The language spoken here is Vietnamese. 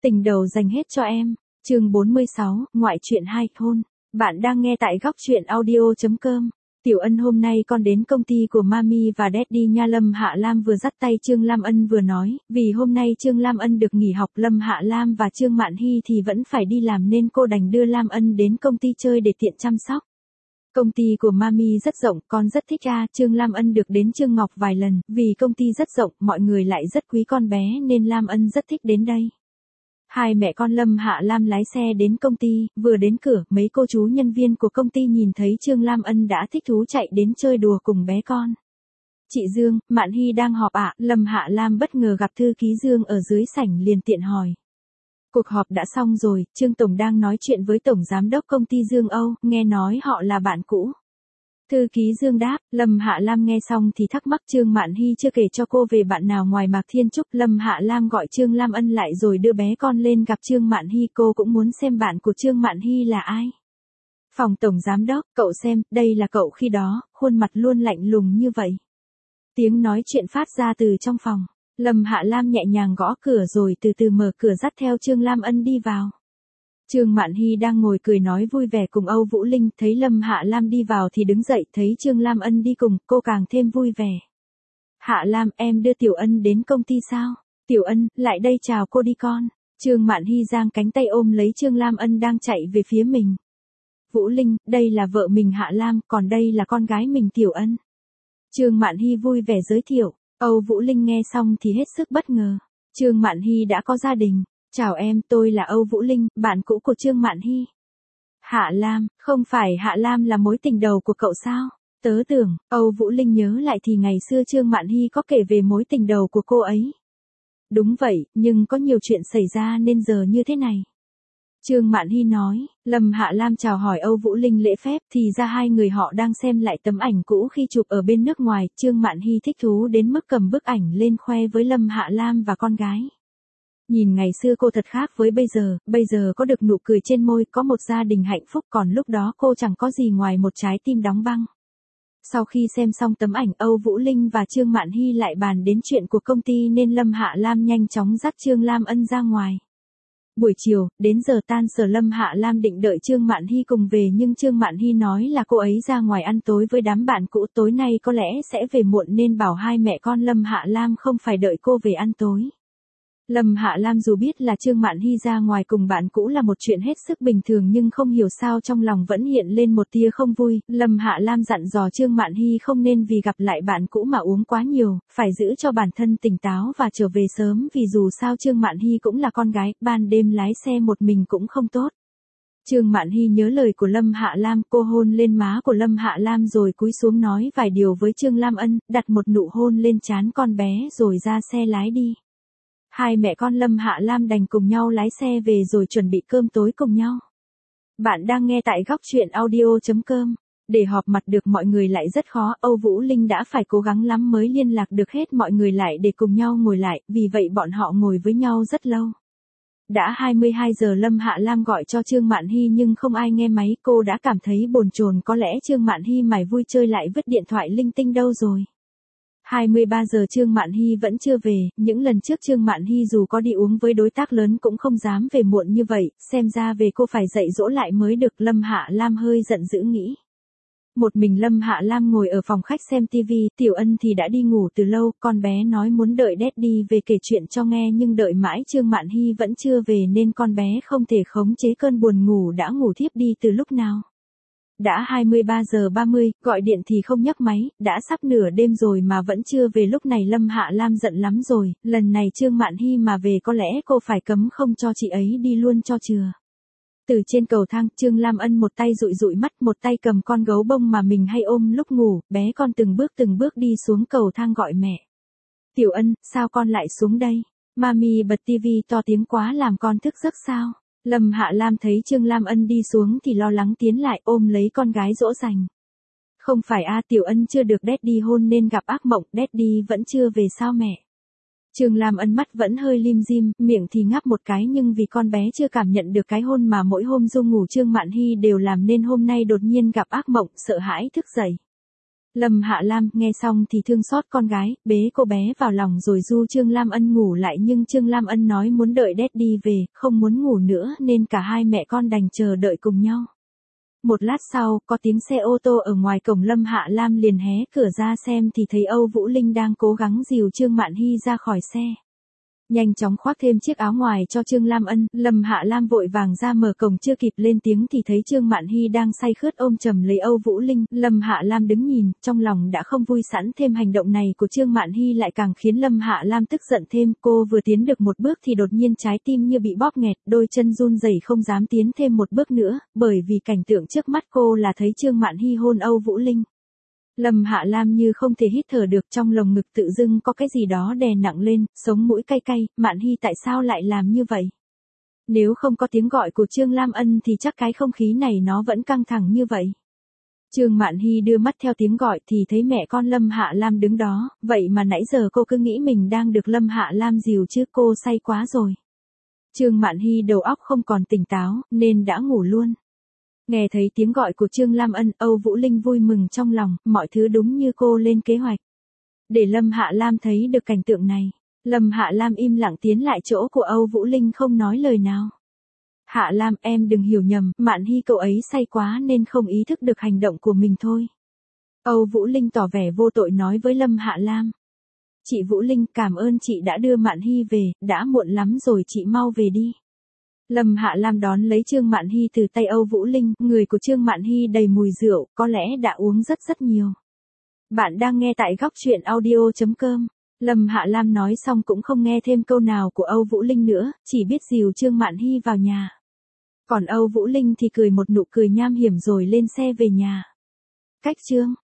Tình đầu dành hết cho em. Chương 46, ngoại truyện 2 hôn. Bạn đang nghe tại góc truyện audio.com. Tiểu Ân, hôm nay con đến công ty của Mami và Daddy nha. Lâm Hạ Lam vừa dắt tay Trương Lam Ân vừa nói, vì hôm nay Trương Lam Ân được nghỉ học, Lâm Hạ Lam và Trương Mạn Hy thì vẫn phải đi làm nên cô đành đưa Lam Ân đến công ty chơi để tiện chăm sóc. Công ty của Mami rất rộng, con rất thích Trương Lam Ân được đến Trương Ngọc vài lần, vì công ty rất rộng, mọi người lại rất quý con bé nên Lam Ân rất thích đến đây. Hai mẹ con Lâm Hạ Lam lái xe đến công ty, vừa đến cửa, mấy cô chú nhân viên của công ty nhìn thấy Trương Lam Ân đã thích thú chạy đến chơi đùa cùng bé con. Chị Dương, Mạn Hy đang họp ạ? Lâm Hạ Lam bất ngờ gặp thư ký Dương ở dưới sảnh liền tiện hỏi. Cuộc họp đã xong rồi, Trương Tổng đang nói chuyện với Tổng Giám đốc công ty Dương Âu, nghe nói họ là bạn cũ. Thư ký Dương đáp. Lâm Hạ Lam nghe xong thì thắc mắc Trương Mạn Hy chưa kể cho cô về bạn nào ngoài Mạc Thiên Trúc. Lâm Hạ Lam gọi Trương Lam Ân lại rồi đưa bé con lên gặp Trương Mạn Hy, cô cũng muốn xem bạn của Trương Mạn Hy là ai. Phòng Tổng Giám đốc, cậu xem, đây là cậu khi đó, khuôn mặt luôn lạnh lùng như vậy. Tiếng nói chuyện phát ra từ trong phòng. Lâm Hạ Lam nhẹ nhàng gõ cửa rồi từ từ mở cửa dắt theo Trương Lam Ân đi vào. Trương Mạn Hy đang ngồi cười nói vui vẻ cùng Âu Vũ Linh, thấy Lâm Hạ Lam đi vào thì đứng dậy, thấy Trương Lam Ân đi cùng, cô càng thêm vui vẻ. Hạ Lam, em đưa Tiểu Ân đến công ty sao? Tiểu Ân, lại đây chào cô đi con. Trương Mạn Hy giang cánh tay ôm lấy Trương Lam Ân đang chạy về phía mình. Vũ Linh, đây là vợ mình Hạ Lam, còn đây là con gái mình Tiểu Ân. Trương Mạn Hy vui vẻ giới thiệu. Âu Vũ Linh nghe xong thì hết sức bất ngờ. Trương Mạn Hy đã có gia đình. Chào em, tôi là Âu Vũ Linh, bạn cũ của Trương Mạn Hy. Hạ Lam, không phải Hạ Lam là mối tình đầu của cậu sao? Tớ tưởng, Âu Vũ Linh nhớ lại thì ngày xưa Trương Mạn Hy có kể về mối tình đầu của cô ấy. Đúng vậy, nhưng có nhiều chuyện xảy ra nên giờ như thế này. Trương Mạn Hy nói. Lâm Hạ Lam chào hỏi Âu Vũ Linh lễ phép, thì ra hai người họ đang xem lại tấm ảnh cũ khi chụp ở bên nước ngoài. Trương Mạn Hy thích thú đến mức cầm bức ảnh lên khoe với Lâm Hạ Lam và con gái. Nhìn ngày xưa cô thật khác với bây giờ có được nụ cười trên môi, có một gia đình hạnh phúc, còn lúc đó cô chẳng có gì ngoài một trái tim đóng băng. Sau khi xem xong tấm ảnh, Âu Vũ Linh và Trương Mạn Hy lại bàn đến chuyện của công ty nên Lâm Hạ Lam nhanh chóng dắt Trương Lam Ân ra ngoài. Buổi chiều, đến giờ tan sở Lâm Hạ Lam định đợi Trương Mạn Hy cùng về nhưng Trương Mạn Hy nói là cô ấy ra ngoài ăn tối với đám bạn cũ, tối nay có lẽ sẽ về muộn nên bảo hai mẹ con Lâm Hạ Lam không phải đợi cô về ăn tối. Lâm Hạ Lam dù biết là Trương Mạn Hy ra ngoài cùng bạn cũ là một chuyện hết sức bình thường nhưng không hiểu sao trong lòng vẫn hiện lên một tia không vui. Lâm Hạ Lam dặn dò Trương Mạn Hy không nên vì gặp lại bạn cũ mà uống quá nhiều, phải giữ cho bản thân tỉnh táo và trở về sớm vì dù sao Trương Mạn Hy cũng là con gái, ban đêm lái xe một mình cũng không tốt. Trương Mạn Hy nhớ lời của Lâm Hạ Lam, cô hôn lên má của Lâm Hạ Lam rồi cúi xuống nói vài điều với Trương Lam Ân, đặt một nụ hôn lên trán con bé rồi ra xe lái đi. Hai mẹ con Lâm Hạ Lam đành cùng nhau lái xe về rồi chuẩn bị cơm tối cùng nhau. Bạn đang nghe tại góc truyện audio.com. Để họp mặt được mọi người lại rất khó, Âu Vũ Linh đã phải cố gắng lắm mới liên lạc được hết mọi người lại để cùng nhau ngồi lại, vì vậy bọn họ ngồi với nhau rất lâu. Đã 22 giờ Lâm Hạ Lam gọi cho Trương Mạn Hy nhưng không ai nghe máy, cô đã cảm thấy bồn chồn, có lẽ Trương Mạn Hy mải vui chơi lại vứt điện thoại linh tinh đâu rồi. 23 giờ Trương Mạn Hy vẫn chưa về, những lần trước Trương Mạn Hy dù có đi uống với đối tác lớn cũng không dám về muộn như vậy, xem ra về cô phải dạy dỗ lại mới được. Lâm Hạ Lam hơi giận dữ nghĩ. Một mình Lâm Hạ Lam ngồi ở phòng khách xem TV, Tiểu Ân thì đã đi ngủ từ lâu, con bé nói muốn đợi Daddy về kể chuyện cho nghe nhưng đợi mãi Trương Mạn Hy vẫn chưa về nên con bé không thể khống chế cơn buồn ngủ đã ngủ thiếp đi từ lúc nào. Đã 23 giờ 30, gọi điện thì không nhấc máy, đã sắp nửa đêm rồi mà vẫn chưa về. Lúc này Lâm Hạ Lam giận lắm rồi, lần này Trương Mạn Hy mà về có lẽ cô phải cấm không cho chị ấy đi luôn cho chừa. Từ trên cầu thang, Trương Lam Ân một tay dụi dụi mắt, một tay cầm con gấu bông mà mình hay ôm lúc ngủ, bé con từng bước đi xuống cầu thang gọi mẹ. Tiểu Ân, sao con lại xuống đây? Mami bật tivi to tiếng quá làm con thức giấc sao? Lâm Hạ Lam thấy Trương Lam Ân đi xuống thì lo lắng tiến lại ôm lấy con gái dỗ dành. Không phải Tiểu Ân chưa được Daddy hôn nên gặp ác mộng, Daddy vẫn chưa về sao mẹ? Trương Lam Ân mắt vẫn hơi lim dim, miệng thì ngáp một cái nhưng vì con bé chưa cảm nhận được cái hôn mà mỗi hôm du ngủ Trương Mạn Hy đều làm nên hôm nay đột nhiên gặp ác mộng, sợ hãi thức dậy. Lâm Hạ Lam nghe xong thì thương xót con gái, bế cô bé vào lòng rồi du Trương Lam Ân ngủ lại, nhưng Trương Lam Ân nói muốn đợi Daddy về, không muốn ngủ nữa nên cả hai mẹ con đành chờ đợi cùng nhau. Một lát sau, có tiếng xe ô tô ở ngoài cổng, Lâm Hạ Lam liền hé cửa ra xem thì thấy Âu Vũ Linh đang cố gắng dìu Trương Mạn Hy ra khỏi xe. Nhanh chóng khoác thêm chiếc áo ngoài cho Trương Lam Ân, Lâm Hạ Lam vội vàng ra mở cổng, chưa kịp lên tiếng thì thấy Trương Mạn Hy đang say khướt ôm chầm lấy Âu Vũ Linh. Lâm Hạ Lam đứng nhìn, trong lòng đã không vui, sẵn thêm hành động này của Trương Mạn Hy lại càng khiến Lâm Hạ Lam tức giận thêm. Cô vừa tiến được một bước thì đột nhiên trái tim như bị bóp nghẹt, đôi chân run rẩy không dám tiến thêm một bước nữa, bởi vì cảnh tượng trước mắt cô là thấy Trương Mạn Hy hôn Âu Vũ Linh. Lâm Hạ Lam như không thể hít thở được, trong lồng ngực tự dưng có cái gì đó đè nặng lên, sống mũi cay cay. Mạn Hy tại sao lại làm như vậy? Nếu không có tiếng gọi của Trương Lam Ân thì chắc cái không khí này nó vẫn căng thẳng như vậy. Trương Mạn Hy đưa mắt theo tiếng gọi thì thấy mẹ con Lâm Hạ Lam đứng đó, vậy mà nãy giờ cô cứ nghĩ mình đang được Lâm Hạ Lam dìu chứ, cô say quá rồi. Trương Mạn Hy đầu óc không còn tỉnh táo, nên đã ngủ luôn. Nghe thấy tiếng gọi của Trương Lam Ân, Âu Vũ Linh vui mừng trong lòng, mọi thứ đúng như cô lên kế hoạch. Để Lâm Hạ Lam thấy được cảnh tượng này, Lâm Hạ Lam im lặng tiến lại chỗ của Âu Vũ Linh không nói lời nào. Hạ Lam, em đừng hiểu nhầm, Mạn Hy cậu ấy say quá nên không ý thức được hành động của mình thôi. Âu Vũ Linh tỏ vẻ vô tội nói với Lâm Hạ Lam. Chị Vũ Linh, cảm ơn chị đã đưa Mạn Hy về, đã muộn lắm rồi, chị mau về đi. Lâm Hạ Lam đón lấy Trương Mạn Hy từ tay Âu Vũ Linh, người của Trương Mạn Hy đầy mùi rượu, có lẽ đã uống rất nhiều. Bạn đang nghe tại góc truyện audio.com. Lâm Hạ Lam nói xong cũng không nghe thêm câu nào của Âu Vũ Linh nữa, chỉ biết dìu Trương Mạn Hy vào nhà. Còn Âu Vũ Linh thì cười một nụ cười nham hiểm rồi lên xe về nhà. Cách chương